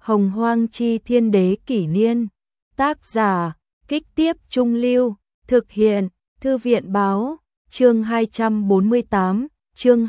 Hồng Hoang Chi Thiên Đế Kỷ Niên. Tác giả, Kích Tiếp Trung Lưu. Thực hiện, Thư viện Báo. Chương 248, chương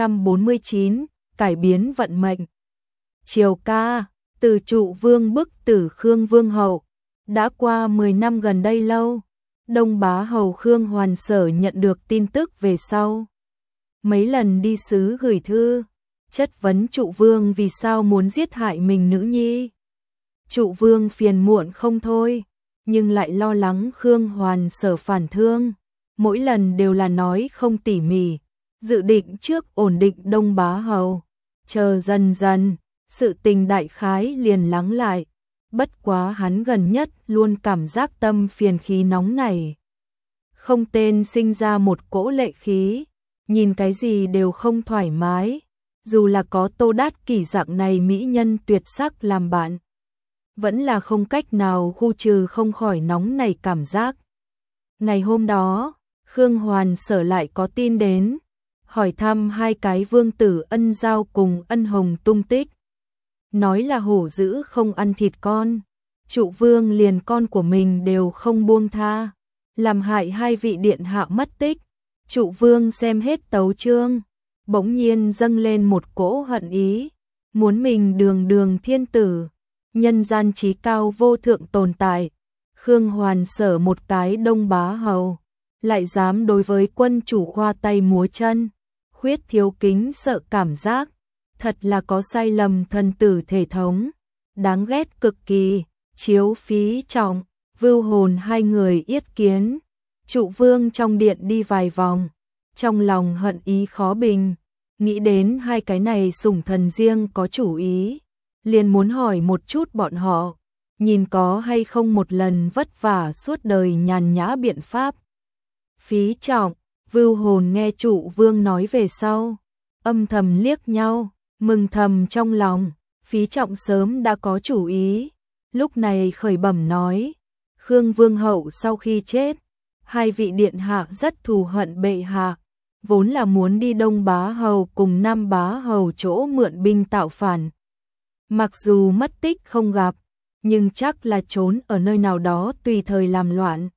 249, cải biến vận mệnh. Triều ca, từ Trụ Vương bức tử Khương Vương hậu. Đã qua 10 năm gần đây lâu, Đông Bá hầu Khương Hoàn Sở nhận được tin tức về sau. Mấy lần đi sứ gửi thư, chất vấn Trụ Vương vì sao muốn giết hại mình nữ nhi. Trụ Vương phiền muộn không thôi, nhưng lại lo lắng Khương Hoàn Sở phản thương. Mỗi lần đều là nói không tỉ mỉ, dự định trước ổn định Đông Bá hầu. Chờ dần dần, sự tình đại khái liền lắng lại. Bất quá hắn gần nhất luôn cảm giác tâm phiền khí nóng này. Không tên sinh ra một cỗ lệ khí, nhìn cái gì đều không thoải mái. Dù là có Tô Đát Kỷ dạng này mỹ nhân tuyệt sắc làm bạn, vẫn là không cách nào khu trừ không khỏi nóng này cảm giác. Ngày hôm đó, Khương Hoàn Sở lại có tin đến, hỏi thăm hai cái vương tử Ân Giao cùng Ân Hồng tung tích. Nói là hổ dữ không ăn thịt con, Trụ Vương liền con của mình đều không buông tha, làm hại hai vị điện hạ mất tích. Trụ Vương xem hết tấu chương, bỗng nhiên dâng lên một cỗ hận ý, muốn mình đường đường thiên tử, nhân gian trí cao vô thượng tồn tại. Khương Hoàn Sở một cái Đông Bá hầu, lại dám đối với quân chủ khoa tay múa chân, khuyết thiếu kính sợ cảm giác, thật là có sai lầm thần tử thể thống, đáng ghét cực kỳ. Chiếu Phí Trọng, Vưu Hồn hai người yết kiến. Trụ Vương trong điện đi vài vòng, trong lòng hận ý khó bình, nghĩ đến hai cái này sủng thần riêng có chủ ý, liền muốn hỏi một chút bọn họ, nhìn có hay không một lần vất vả suốt đời nhàn nhã biện pháp. Phí Trọng, Vưu Hồn nghe Trụ Vương nói về sau, âm thầm liếc nhau, mừng thầm trong lòng. Phí Trọng sớm đã có chủ ý, lúc này khởi bẩm nói, Khương Vương hậu sau khi chết, hai vị điện hạ rất thù hận bệ hạ, vốn là muốn đi Đông Bá hầu cùng Nam Bá hầu chỗ mượn binh tạo phản. Mặc dù mất tích không gặp, nhưng chắc là trốn ở nơi nào đó tùy thời làm loạn.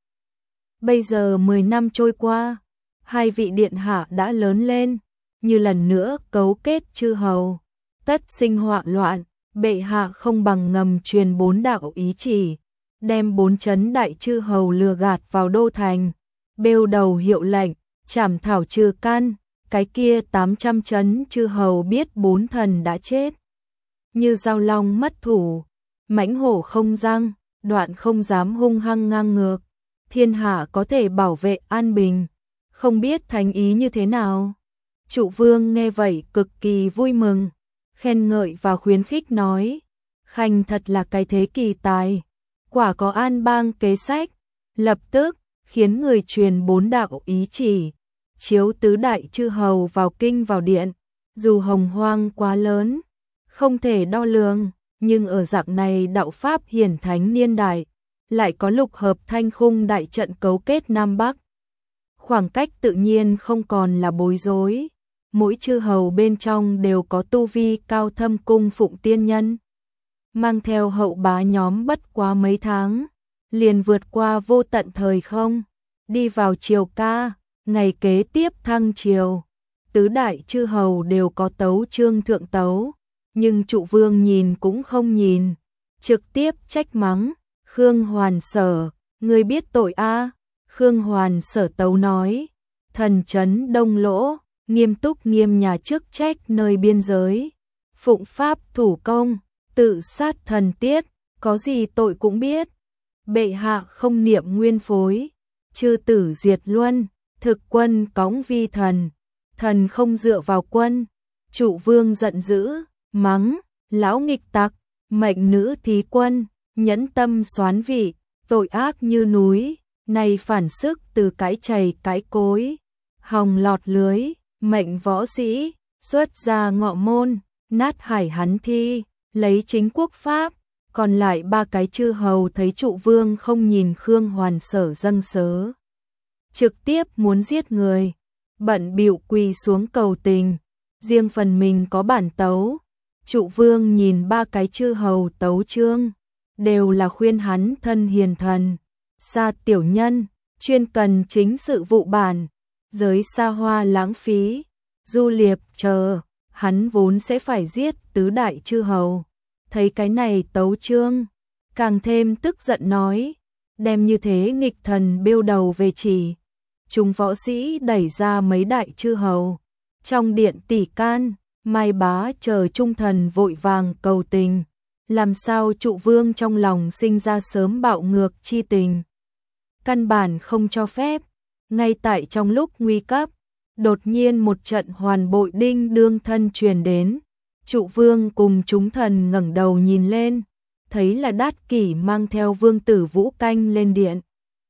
Bây giờ 10 năm trôi qua, hai vị điện hạ đã lớn lên, như lần nữa cấu kết chư hầu, tất sinh họa loạn. Bệ hạ không bằng ngầm truyền 4 đạo ý chỉ, đem 4 chấn đại chư hầu lừa gạt vào đô thành, bêu đầu hiệu lệnh, trảm thảo trừ căn. Cái kia 800 chấn chư hầu biết 4 thần đã chết, như dao long mất thủ, mãnh hổ không răng, đoạn không dám hung hăng ngang ngược. Thiên hạ có thể bảo vệ an bình, không biết thành ý như thế nào. Trụ Vương nghe vậy cực kỳ vui mừng, khen ngợi và khuyến khích nói, Khanh thật là cái thế kỳ tài, quả có an bang kế sách. Lập tức khiến người truyền 4 đạo ý chỉ, chiếu tứ đại chư hầu vào kinh vào điện. Dù hồng hoang quá lớn, không thể đo lường, nhưng ở dạng này đạo pháp hiển thánh niên đại, lại có lục hợp thanh khung đại trận cấu kết Nam Bắc, khoảng cách tự nhiên không còn là bối rối. Mỗi chư hầu bên trong đều có tu vi cao thâm cung phụng tiên nhân, mang theo hậu bá nhóm bất quá mấy tháng, liền vượt qua vô tận thời không, đi vào triều ca. Ngày kế tiếp thăng triều, tứ đại chư hầu đều có tấu chương thượng tấu, nhưng Trụ Vương nhìn cũng không nhìn, trực tiếp trách mắng, Khương Hoàn Sở, ngươi biết tội a? Khương Hoàn Sở tấu nói, thần trấn Đông Lỗ, nghiêm túc nghiêm nhà chức trách nơi biên giới, phụng pháp thủ công, tự sát thần tiết, có gì tội cũng biết. Bệ hạ không niệm nguyên phối, chư tử diệt luân, thực quân cõng vi thần, thần không dựa vào quân. Trụ Vương giận dữ, mắng, lão nghịch tặc, mệnh nữ thí quân, nhẫn tâm soán vị, tội ác như núi, này phản sức từ cái chày cái cối, hòng lọt lưới. Mệnh võ sĩ, xuất ra ngọ môn, nát hải hắn thi, lấy chính quốc pháp. Còn lại 3 cái chư hầu thấy Trụ Vương không nhìn Khương Hoàn Sở dâng sớ, trực tiếp muốn giết người, bận bịu quỳ xuống cầu tình. Riêng phần mình có bản tấu, Trụ vương nhìn ba cái chư hầu tấu chương, đều là khuyên hắn thân hiền thần, xa tiểu nhân, chuyên cần chính sự vụ bản, giới xa hoa lãng phí, du liệp chờ, hắn vốn sẽ phải giết tứ đại chư hầu. Thấy cái này tấu chương, càng thêm tức giận nói, đem như thế nghịch thần bêu đầu về chỉ. Chúng võ sĩ đẩy ra mấy đại chư hầu, trong điện tỷ can, Mai Bá chờ trung thần vội vàng cầu tình, làm sao Trụ vương trong lòng sinh ra sớm bạo ngược chi tình. Căn bản không cho phép, ngay tại trong lúc nguy cấp, đột nhiên một trận hoàn bội đinh đương thân truyền đến. Trụ vương cùng chúng thần ngẩng đầu nhìn lên, thấy là Đát Kỷ mang theo vương tử Vũ Canh lên điện.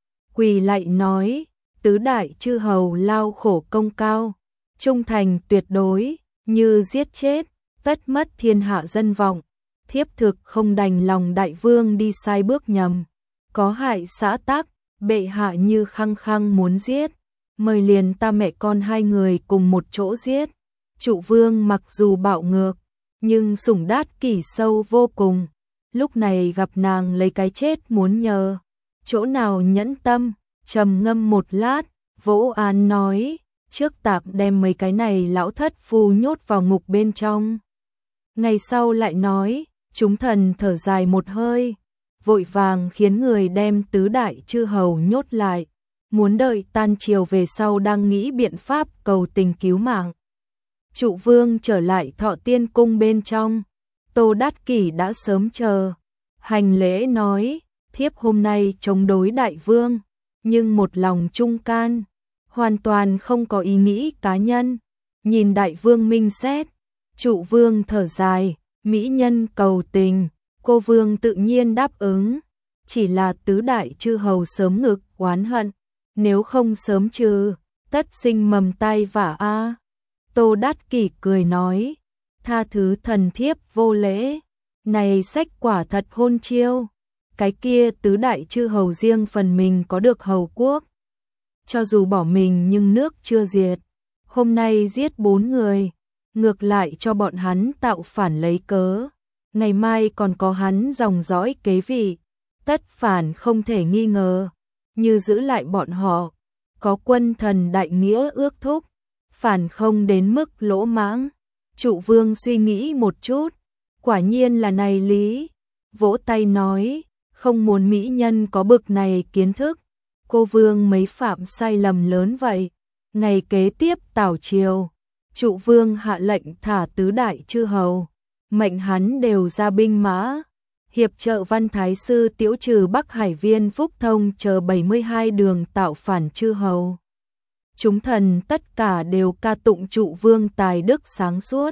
Quỳ lạy nói, tứ đại chư hầu lao khổ công cao, trung thành tuyệt đối, như giết chết, tất mất thiên hạ dân vọng. Thiếp thực không đành lòng đại vương đi sai bước nhầm, có hại xã tắc, bệ hạ như khăng khăng muốn giết, mời liền ta mẹ con hai người cùng một chỗ giết. Trụ vương mặc dù bạo ngược, nhưng sủng Đát Kỷ sâu vô cùng, lúc này gặp nàng lấy cái chết muốn nhờ, chỗ nào nhẫn tâm, trầm ngâm một lát, vỗ án nói, trước tạm đem mấy cái này lão thất phu nhốt vào ngục bên trong. Ngày sau lại nói, chúng thần thở dài một hơi, vội vàng khiến người đem tứ đại chư hầu nhốt lại, muốn đợi tan chiều về sau đang nghĩ biện pháp cầu tình cứu mạng. Trụ vương trở lại Thọ Tiên cung bên trong, Tô Đát Kỷ đã sớm chờ, hành lễ nói, thiếp hôm nay chống đối đại vương, nhưng một lòng trung can, hoàn toàn không có ý nghĩ cá nhân. Nhìn đại vương minh xét, Trụ vương thở dài, mỹ nhân cầu tình, cô vương tự nhiên đáp ứng, chỉ là tứ đại chư hầu sớm ngực oán hận, nếu không sớm trừ, tất sinh mầm tai vạ a. Tô Đát Kỷ cười nói, tha thứ thần thiếp vô lễ, này sách quả thật hôn chiêu, cái kia tứ đại chư hầu riêng phần mình có được hầu quốc, cho dù bỏ mình nhưng nước chưa diệt, hôm nay giết 4 người, ngược lại cho bọn hắn tạo phản lấy cớ, ngày mai còn có hắn dòng dõi kế vị, tất phản không thể nghi ngờ, như giữ lại bọn họ, có quân thần đại nghĩa ước thúc, phản không đến mức lỗ mãng. Trụ vương suy nghĩ một chút, quả nhiên là này lý, vỗ tay nói, không muốn mỹ nhân có bực này kiến thức, cô vương mấy phạm sai lầm lớn vậy. Ngày kế tiếp tảo triều, Trụ vương hạ lệnh thả tứ đại chư hầu, mệnh hắn đều ra binh mã, hiệp trợ Văn Thái sư tiễu trừ Bắc Hải Viên Phúc Thông chờ 72 đường tạo phản chư hầu. Chúng thần tất cả đều ca tụng Trụ vương tài đức sáng suốt.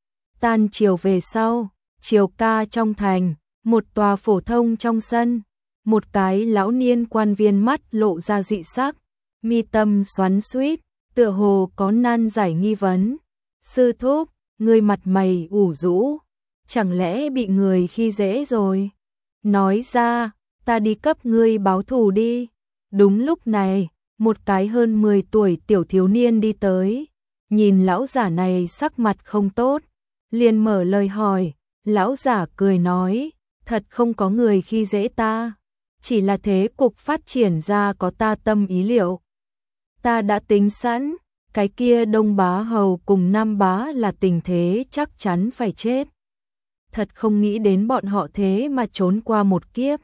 Tan chiều về sau, chiều ca trong thành, một tòa phổ thông trong sân, một cái lão niên quan viên mắt lộ ra dị sắc, mi tâm xoắn xuýt, tựa hồ có nan giải nghi vấn. Sư thúc, ngươi mặt mày ủ rũ, chẳng lẽ bị người khi dễ rồi? Nói ra, ta đi cấp ngươi báo thù đi. Đúng lúc này, một cái hơn 10 tuổi tiểu thiếu niên đi tới, nhìn lão giả này sắc mặt không tốt, liền mở lời hỏi. Lão giả cười nói, thật không có người khi dễ ta, chỉ là thế cục phát triển ra có ta tâm ý liệu. Ta đã tính sẵn, cái kia Đông Bá Hầu cùng Nam Bá là tình thế chắc chắn phải chết. Thật không nghĩ đến bọn họ thế mà trốn qua một kiếp.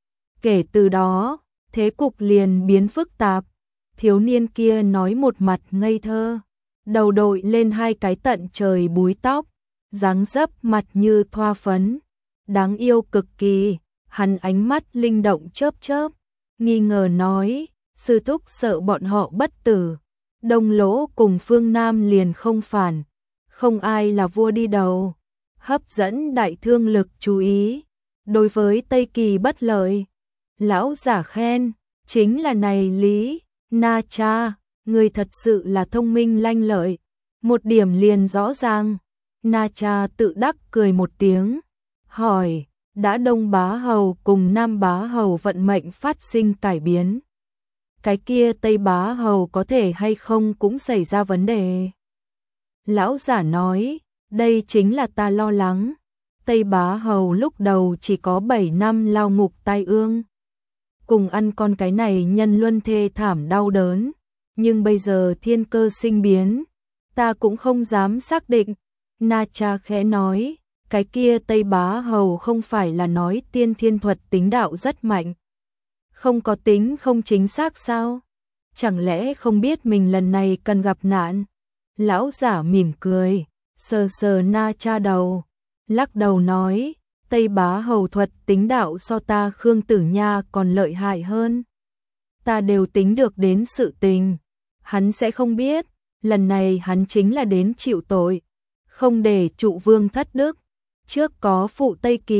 Kể từ đó, thế cục liền biến phức tạp. Thiếu niên kia nói một mặt ngây thơ, đầu đội lên hai cái tận trời búi tóc, dáng dấp mặt như thoa phấn, đáng yêu cực kỳ. Hắn ánh mắt linh động chớp chớp, nghi ngờ nói, sư thúc sợ bọn họ bất tử, Đông Lỗ cùng phương Nam liền không phản, không ai là vua đi đầu, hấp dẫn đại thương lực chú ý, đối với Tây Kỳ bất lợi. Lão giả khen, chính là này lý, Na cha, người thật sự là thông minh lanh lợi, một điểm liền rõ ràng. Na cha tự đắc cười một tiếng, hỏi, đã Đông Bá Hầu cùng Nam Bá Hầu vận mệnh phát sinh cải biến, cái kia Tây Bá Hầu có thể hay không cũng xảy ra vấn đề? Lão giả nói, đây chính là ta lo lắng. Tây Bá Hầu lúc đầu chỉ có 7 năm lao ngục tai ương. Cùng ăn con cái này nhân luân thê thảm đau đớn. Nhưng bây giờ thiên cơ sinh biến, ta cũng không dám xác định. Na Cha khẽ nói, cái kia Tây Bá Hầu không phải là nói tiên thiên thuật tính đạo rất mạnh. Không có tính không chính xác sao? Chẳng lẽ không biết mình lần này cần gặp nạn? Lão giả mỉm cười, sờ sờ Na Cha đầu, lắc đầu nói, Tây Bá Hầu thuật tính đạo so ta Khương Tử Nha còn lợi hại hơn. Ta đều tính được đến sự tình, hắn sẽ không biết, lần này hắn chính là đến chịu tội, không để trụ vương thất đức. Trước có phụ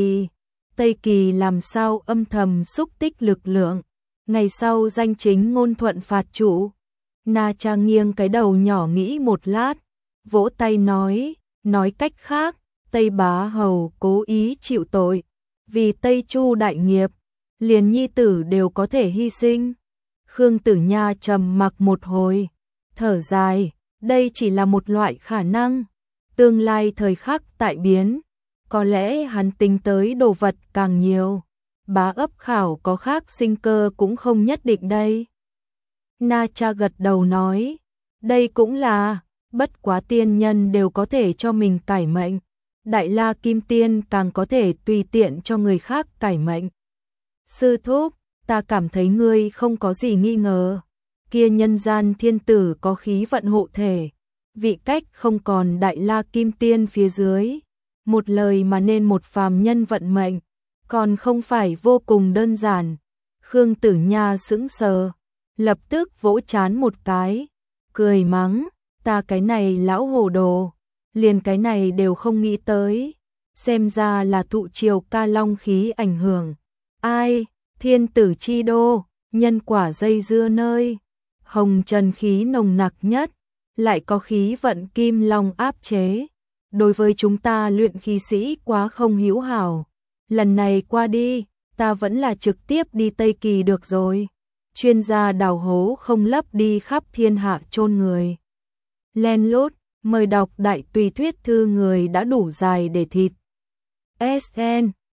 Tây Kỳ làm sao âm thầm xúc tích lực lượng, ngày sau danh chính ngôn thuận phạt chủ. Na Cha nghiêng cái đầu nhỏ nghĩ một lát, vỗ tay nói cách khác, Tây Bá Hầu cố ý chịu tội, vì Tây Chu đại nghiệp, liền nhi tử đều có thể hy sinh. Khương Tử Nha trầm mặc một hồi, thở dài, đây chỉ là một loại khả năng, tương lai thời khắc tại biến, có lẽ hắn tính tới đồ vật càng nhiều, bá ấp khảo có khác sinh cơ cũng không nhất định đây. Na Cha gật đầu nói, đây cũng là, bất quá tiên nhân đều có thể cho mình cải mệnh, Đại La Kim Tiên càng có thể tùy tiện cho người khác cải mệnh. Sư thúc, ta cảm thấy ngươi không có gì nghi ngờ, kia nhân gian thiên tử có khí vận hộ thể, vị cách không còn Đại La Kim Tiên phía dưới, một lời mà nên một phàm nhân vận mệnh, còn không phải vô cùng đơn giản. Khương Tử Nha sững sờ, lập tức vỗ trán một cái, cười mắng, ta cái này lão hồ đồ, liền cái này đều không nghĩ tới, xem ra là thụ triều Ca Long khí ảnh hưởng. Ai, thiên tử chi đô, nhân quả dây dưa nơi, hồng trần khí nồng nặc nhất, lại có khí vận kim long áp chế. Đối với chúng ta luyện khí sĩ quá không hữu hảo. Lần này qua đi, ta vẫn là trực tiếp đi Tây Kỳ được rồi. Chuyên gia đào hố không lấp đi khắp thiên hạ chôn người. Len lút, mời đọc đại tùy thuyết thư người đã đủ dài để thịt. SN